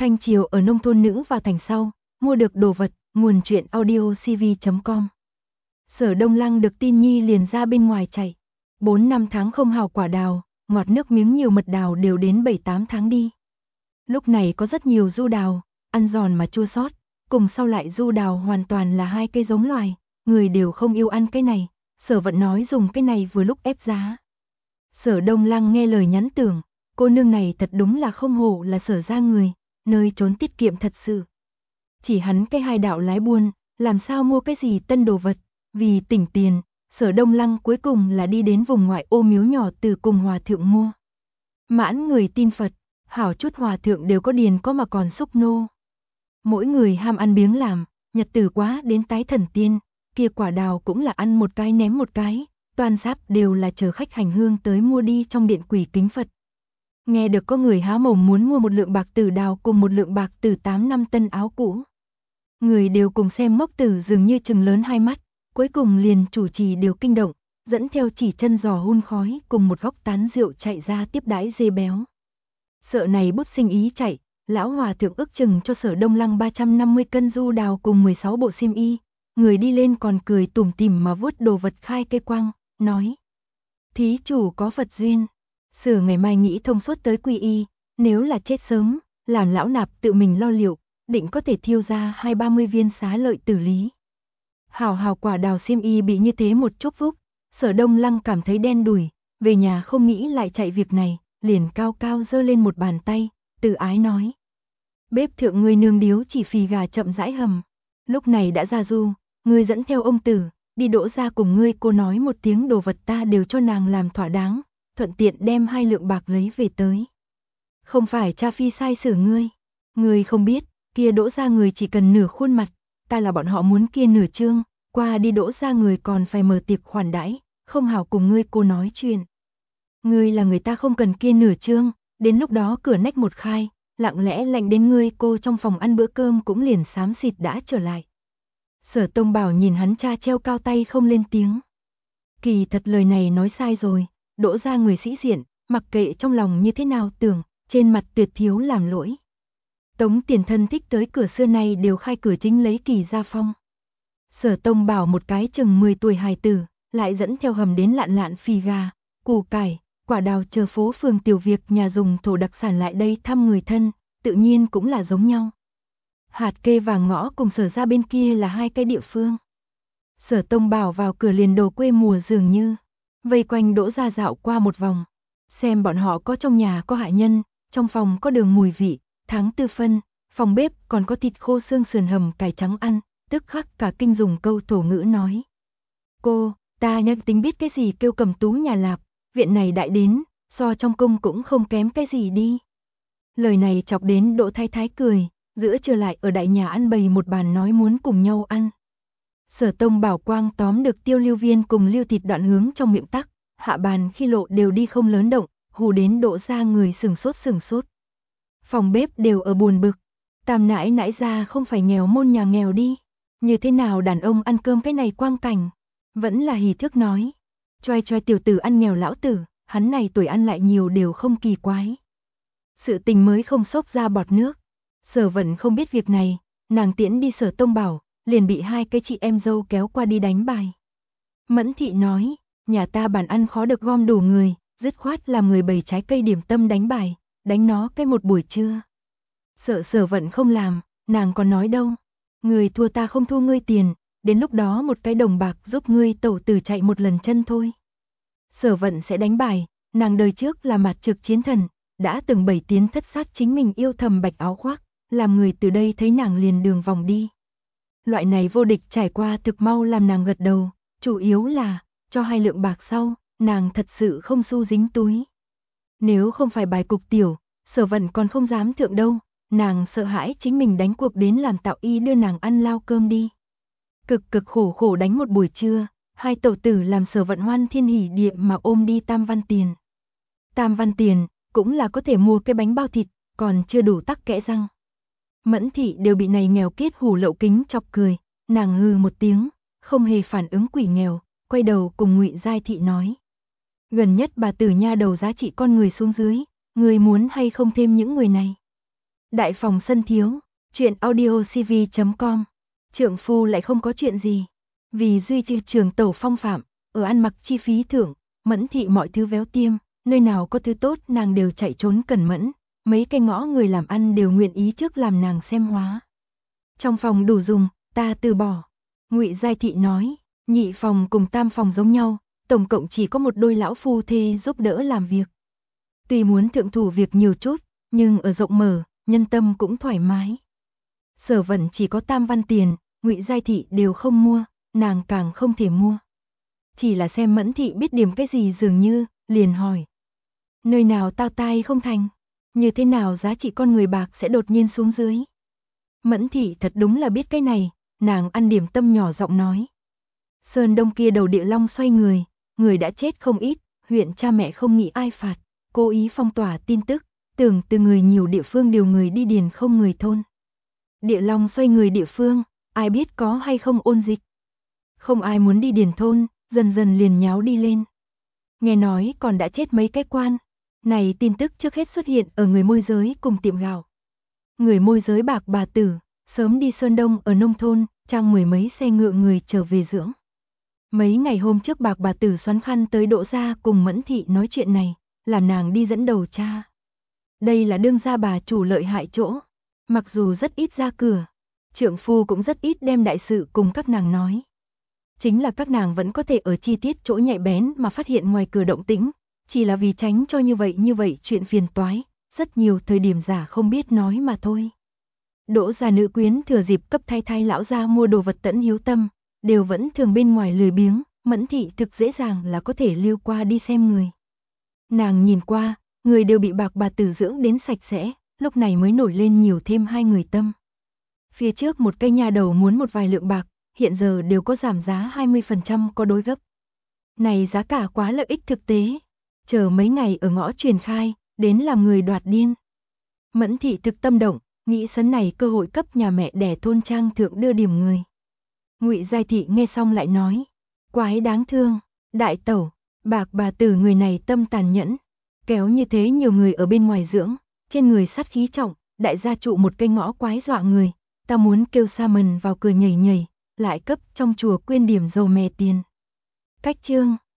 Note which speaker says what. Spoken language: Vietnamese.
Speaker 1: Thanh Triều ở nông thôn nữ vào thành sau, mua được đồ vật, nguồn truyện audio cv.com. Sở Đông Lăng được tin nhi liền ra bên ngoài chạy. 4 năm tháng không hào quả đào, ngọt nước miếng nhiều mật đào đều đến 7-8 tháng đi. Lúc này có rất nhiều du đào, ăn giòn mà chua xót, cùng sau lại du đào hoàn toàn là hai cây giống loài, người đều không yêu ăn cái này, Sở Vận nói dùng cái này vừa lúc ép giá. Sở Đông Lăng nghe lời nhắn tưởng, cô nương này thật đúng là không hổ là Sở gia người, nơi trốn tiết kiệm thật sự. Chỉ hắn cái hai đạo lái buôn, làm sao mua cái gì tân đồ vật, vì tỉnh tiền, Sở Đông Lăng cuối cùng là đi đến vùng ngoại ô miếu nhỏ từ cùng hòa thượng mua. Mãn người tin Phật, hảo chút hòa thượng đều có điền có mà còn xúc nô. Mỗi người ham ăn biếng làm, nhật tử quá đến tái thần tiên, kia quả đào cũng là ăn một cái ném một cái, toàn giáp đều là chờ khách hành hương tới mua đi trong điện quỷ kính Phật. Nghe được có người há mồm muốn mua một lượng bạc tử đào cùng một lượng bạc tử 8 năm tân áo cũ. Người đều cùng xem mốc tử dường như trừng lớn hai mắt, cuối cùng liền chủ trì đều kinh động, dẫn theo chỉ chân giò hun khói cùng một góc tán rượu chạy ra tiếp đãi dê béo. Sợ này bút sinh ý chạy, lão hòa thượng ước chừng cho Sở Đông Lăng 350 cân du đào cùng 16 bộ xiêm y, người đi lên còn cười tủm tỉm mà vuốt đồ vật khai cây quang, nói: "Thí chủ có Phật duyên, Sở ngày mai nghĩ thông suốt tới quy y, nếu là chết sớm, làm lão nạp tự mình lo liệu, định có thể thiêu ra 20-30 viên xá lợi tử lý." Hảo hảo quả đào xiêm y bị như thế một chốc vúc, Sở Đông Lăng cảm thấy đen đủi, về nhà không nghĩ lại chạy việc này, liền cao cao giơ lên một bàn tay, từ ái nói: "Bếp thượng ngươi nương điếu chỉ phì gà chậm rãi hầm, lúc này đã ra du, ngươi dẫn theo ông tử, đi Đỗ gia cùng ngươi cô nói một tiếng đồ vật ta đều cho nàng làm thỏa đáng, thuận tiện đem 2 lượng bạc lấy về tới. Không phải cha phi sai xử ngươi không biết, kia Đỗ gia người chỉ cần nửa khuôn mặt, ta là bọn họ muốn kia nửa trương, qua đi Đỗ gia người còn phải mở tiệc khoản đãi, không hảo cùng ngươi cô nói chuyện. Ngươi là người ta không cần kia nửa trương, đến lúc đó cửa nách một khai, lặng lẽ lạnh đến ngươi cô trong phòng ăn bữa cơm cũng liền xám xịt đã trở lại." Sở Tông Bảo nhìn hắn cha treo cao tay không lên tiếng. Kỳ thật lời này nói sai rồi, Đỗ gia người sĩ diện, mặc kệ trong lòng như thế nào tưởng, trên mặt tuyệt thiếu làm lỗi. Tống Tiền thân thích tới cửa xưa nay đều khai cửa chính lấy kỳ gia phong. Sở Tông Bảo một cái chừng 10 tuổi hài tử, lại dẫn theo hầm đến lạn lạn phì gà, củ cải, quả đào chờ phố phường tiểu việc nhà dùng thổ đặc sản lại đây thăm người thân, tự nhiên cũng là giống nhau. Hạt kê và ngõ cùng Sở ra bên kia là hai cái địa phương. Sở Tông Bảo vào cửa liền đồ quê mùa dường như, vây quanh Đỗ gia dạo qua một vòng, xem bọn họ có trong nhà có hạ nhân, trong phòng có đường mùi vị, tháng tư phân, phòng bếp còn có thịt khô xương sườn hầm cải trắng ăn, tức khắc cả kinh dùng câu thổ ngữ nói: "Cô, ta nhân tính biết cái gì kêu cầm tú nhà lạp, viện này đại đến, so trong cung cũng không kém cái gì đi." Lời này chọc đến Đỗ Thái Thái cười, giữa trưa lại ở đại nhà ăn bày một bàn nói muốn cùng nhau ăn. Sở Tông Bảo quang tóm được tiêu lưu viên cùng lưu thịt đoạn hướng trong miệng tắc, hạ bàn khi lộ đều đi không lớn động, hù đến Đỗ gia người sừng sốt. Phòng bếp đều ở buồn bực, Tam nãi nãi ra không phải nghèo môn nhà nghèo đi, như thế nào đàn ông ăn cơm cái này quang cảnh, vẫn là hỉ thức nói: "Choai choai tiểu tử ăn nghèo lão tử, hắn này tuổi ăn lại nhiều đều không kỳ quái." Sự tình mới không xốc ra bọt nước. Sở Vận không biết việc này, nàng tiễn đi Sở Tông Bảo, liền bị hai cái chị em dâu kéo qua đi đánh bài. Mẫn Thị nói: "Nhà ta bàn ăn khó được gom đủ người, dứt khoát làm người bày trái cây điểm tâm đánh bài, đánh nó cái một buổi trưa." Sợ Sở Vận không làm, nàng còn nói đâu: "Người thua ta không thua ngươi tiền, đến lúc đó một cái đồng bạc giúp ngươi tẩu tử chạy một lần chân thôi." Sở Vận sẽ đánh bài, nàng đời trước là mặt trực chiến thần, đã từng 7 tiến thất sát chính mình yêu thầm bạch áo khoác, làm người từ đây thấy nàng liền đường vòng đi. Loại này vô địch trải qua thực mau làm nàng gật đầu, chủ yếu là, cho 2 lượng bạc sau, nàng thật sự không xu dính túi. Nếu không phải bài cục tiểu, Sở Vận còn không dám thượng đâu, nàng sợ hãi chính mình đánh cuộc đến làm Tạo Y đưa nàng ăn lao cơm đi. Cực khổ đánh một buổi trưa, hai tẩu tử làm Sở Vận hoan thiên hỉ địa mà ôm đi Tam Văn tiền. Tam Văn tiền, cũng là có thể mua cái bánh bao thịt, còn chưa đủ tắc kẽ răng. Mẫn Thị đều bị này nghèo kiết hủ lậu kính chọc cười, nàng hừ một tiếng, không hề phản ứng quỷ nghèo, quay đầu cùng Ngụy Giai Thị nói: "Gần nhất bà tử nha đầu giá trị con người xuống dưới, người muốn hay không thêm những người này?" Đại phòng sân thiếu, chuyện audio cv.com. Trượng phu lại không có chuyện gì. Vì duy trì trường tẩu phong phạm, ở ăn mặc chi phí thưởng, Mẫn thị mọi thứ véo tiêm, nơi nào có thứ tốt nàng đều chạy trốn cẩn mẫn, mấy cái ngõ người làm ăn đều nguyện ý trước làm nàng xem hóa. Trong phòng đủ dùng, ta từ bỏ. Ngụy Giai Thị nói, nhị phòng cùng tam phòng giống nhau, tổng cộng chỉ có một đôi lão phu thê giúp đỡ làm việc. Tuy muốn thượng thủ việc nhiều chút, nhưng ở rộng mở, nhân tâm cũng thoải mái. Sở Vận chỉ có tam văn tiền, Ngụy Giai Thị đều không mua, nàng càng không thể mua. Chỉ là xem Mẫn Thị biết điểm cái gì dường như, liền hỏi. Nơi nào tao tai không thành, như thế nào giá trị con người bạc sẽ đột nhiên xuống dưới. Mẫn Thị thật đúng là biết cái này, nàng ăn điểm tâm nhỏ giọng nói. Sơn Đông kia đầu địa long xoay người đã chết không ít, huyện cha mẹ không nghĩ ai phạt, cố ý phong tỏa tin tức, tưởng từ người nhiều địa phương điều người đi điền không người thôn. Địa long xoay người địa phương, ai biết có hay không ôn dịch. Không ai muốn đi điền thôn, dần dần liền nháo đi lên. Nghe nói còn đã chết mấy cái quan. Này tin tức trước hết xuất hiện ở người môi giới cùng tiệm gạo. Người môi giới bạc bà tử, sớm đi Sơn Đông ở nông thôn, trang mười mấy xe ngựa người trở về dưỡng. Mấy ngày hôm trước bạc bà tử xoắn khăn tới Đỗ gia cùng Mẫn Thị nói chuyện này, làm nàng đi dẫn đầu cha. Đây là đương gia bà chủ lợi hại chỗ, mặc dù rất ít ra cửa, trượng phu cũng rất ít đem đại sự cùng các nàng nói. Chính là các nàng vẫn có thể ở chi tiết chỗ nhạy bén mà phát hiện ngoài cửa động tĩnh, chỉ là vì tránh cho như vậy chuyện phiền toái, rất nhiều thời điểm giả không biết nói mà thôi. Đỗ gia nữ quyến thừa dịp cấp thay lão gia mua đồ vật tẫn hiếu tâm, đều vẫn thường bên ngoài lười biếng, Mẫn Thị thực dễ dàng là có thể lưu qua đi xem người. Nàng nhìn qua, người đều bị bạc bà tử dưỡng đến sạch sẽ, lúc này mới nổi lên nhiều thêm hai người tâm. Phía trước một cây nhà đầu muốn một vài lượng bạc, hiện giờ đều có giảm giá 20% có đối gấp. Này giá cả quá lợi ích thực tế, chờ mấy ngày ở ngõ truyền khai, đến làm người đoạt điên. Mẫn Thị thực tâm động, nghĩ sấn này cơ hội cấp nhà mẹ đẻ thôn trang thượng đưa điểm người. Ngụy Giai Thị nghe xong lại nói, quái đáng thương, đại tẩu, bạc bà tử người này tâm tàn nhẫn, kéo như thế nhiều người ở bên ngoài dưỡng, trên người sát khí trọng, đại gia trụ một cây ngõ quái dọa người, ta muốn kêu sa mần vào cười nhảy, lại cấp trong chùa quyên điểm dầu mè tiền. Cách chương